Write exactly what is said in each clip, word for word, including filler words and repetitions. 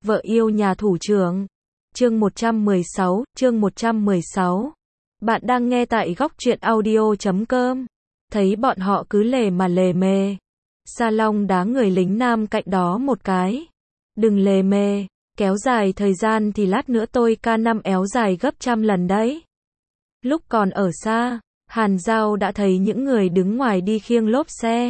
Vợ yêu nhà thủ trưởng. Chương một trăm mười sáu, chương một trăm mười sáu. Bạn đang nghe tại góc truyện audio chấm com. Thấy bọn họ cứ lề mà lề mề. Sa Long đá người lính nam cạnh đó một cái. Đừng lề mề, kéo dài thời gian thì lát nữa tôi ca năm éo dài gấp trăm lần đấy. Lúc còn ở xa, Hàn Giao đã thấy những người đứng ngoài đi khiêng lốp xe.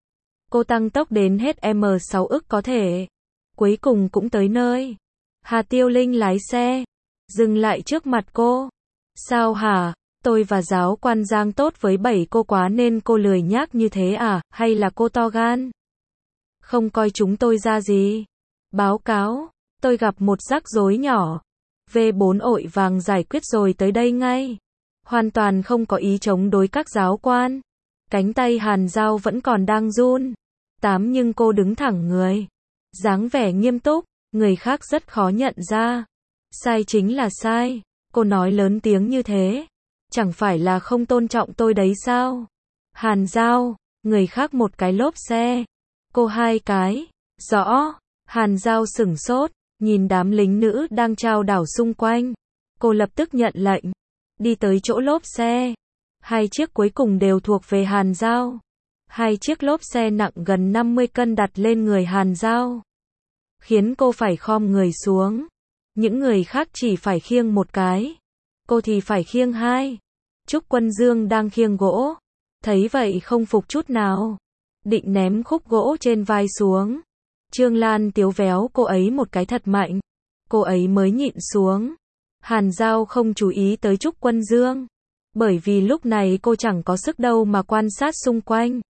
Cô tăng tốc đến hết M sáu ức có thể. Cuối cùng cũng tới nơi. Hà Tiêu Linh lái xe, dừng lại trước mặt cô. Sao hả? Tôi và giáo quan Giang tốt với bảy cô quá nên cô lười nhác như thế à? Hay là cô to gan? Không coi chúng tôi ra gì? Báo cáo, tôi gặp một rắc rối nhỏ. V bốn ội vàng giải quyết rồi tới đây ngay. Hoàn toàn không có ý chống đối các giáo quan. Cánh tay Hàn Giao vẫn còn đang run. Tám nhưng cô đứng thẳng người. Dáng vẻ nghiêm túc, người khác rất khó nhận ra. Sai chính là sai. Cô nói lớn tiếng như thế. Chẳng phải là không tôn trọng tôi đấy sao? Hàn Giao, người khác một cái lốp xe. Cô hai cái. Rõ. Hàn Giao sửng sốt, nhìn đám lính nữ đang trao đảo xung quanh. Cô lập tức nhận lệnh. Đi tới chỗ lốp xe. Hai chiếc cuối cùng đều thuộc về Hàn Giao. Hai chiếc lốp xe nặng gần năm mươi cân đặt lên người Hàn Giao. Khiến cô phải khom người xuống. Những người khác chỉ phải khiêng một cái. Cô thì phải khiêng hai. Trúc Quân Dương đang khiêng gỗ. Thấy vậy không phục chút nào. Định ném khúc gỗ trên vai xuống. Trương Lan tiếu véo cô ấy một cái thật mạnh. Cô ấy mới nhịn xuống. Hàn Giao không chú ý tới Trúc Quân Dương. Bởi vì lúc này cô chẳng có sức đâu mà quan sát xung quanh.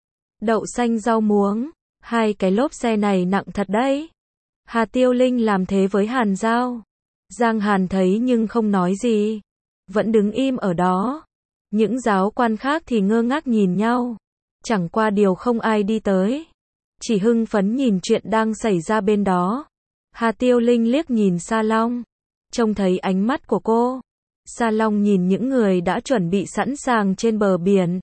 Đậu xanh rau muống. Hai cái lốp xe này nặng thật đấy. Hà Tiêu Linh làm thế với Hàn Giao. Giang Hàn thấy nhưng không nói gì. Vẫn đứng im ở đó. Những giáo quan khác thì ngơ ngác nhìn nhau. Chẳng qua điều không ai đi tới. Chỉ hưng phấn nhìn chuyện đang xảy ra bên đó. Hà Tiêu Linh liếc nhìn Sa Long. Trông thấy ánh mắt của cô. Sa Long nhìn những người đã chuẩn bị sẵn sàng trên bờ biển.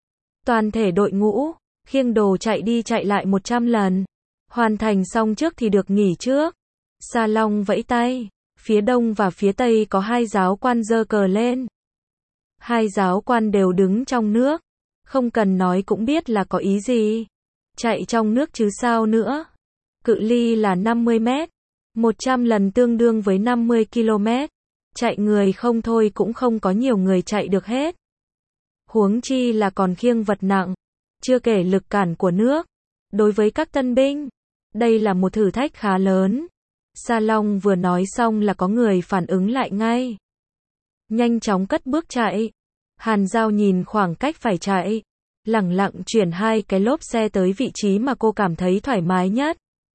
Toàn thể đội ngũ, khiêng đồ chạy đi chạy lại một trăm lần. Hoàn thành xong trước thì được nghỉ trước. Sa Long vẫy tay. Phía đông và phía tây có hai giáo quan giơ cờ lên. Hai giáo quan đều đứng trong nước. Không cần nói cũng biết là có ý gì. Chạy trong nước chứ sao nữa. Cự ly là năm mươi mét. một trăm lần tương đương với năm mươi ki lô mét. Chạy người không thôi cũng không có nhiều người chạy được hết. Huống chi là còn khiêng vật nặng. Chưa kể lực cản của nước. Đối với các tân binh, đây là một thử thách khá lớn. Sa Long vừa nói xong là có người phản ứng lại ngay. Nhanh chóng cất bước chạy. Hàn Giao nhìn khoảng cách phải chạy. Lẳng lặng chuyển hai cái lốp xe tới vị trí mà cô cảm thấy thoải mái nhất.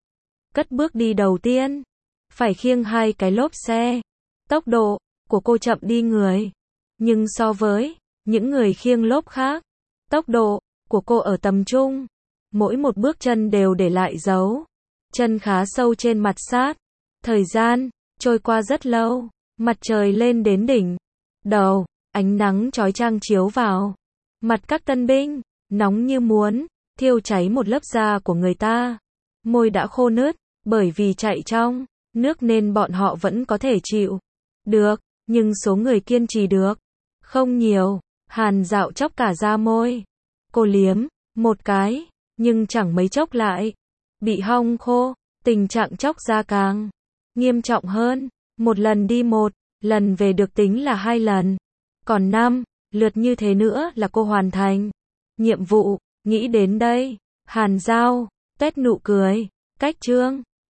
Cất bước đi đầu tiên. Phải khiêng hai cái lốp xe. Tốc độ của cô chậm đi người. Nhưng so với những người khiêng lốp khác, tốc độ của cô ở tầm trung. Mỗi một bước chân đều để lại dấu. Chân khá sâu trên mặt sát. Thời gian trôi qua rất lâu. Mặt trời lên đến đỉnh đầu. Ánh nắng chói chang chiếu vào mặt các tân binh. Nóng như muốn thiêu cháy một lớp da của người ta. Môi đã khô nứt. Bởi vì chạy trong nước nên bọn họ vẫn có thể chịu được. Nhưng số người kiên trì được không nhiều. Hàn Dạo chóc cả da môi. Cô liếm một cái. Nhưng chẳng mấy chốc lại bị hong khô. Tình trạng chóc da càng nghiêm trọng hơn. Một lần đi một lần về được tính là hai lần. Còn năm lượt như thế nữa là cô hoàn thành nhiệm vụ. Nghĩ đến đây, Hàn Giao tuét nụ cười. Cách trương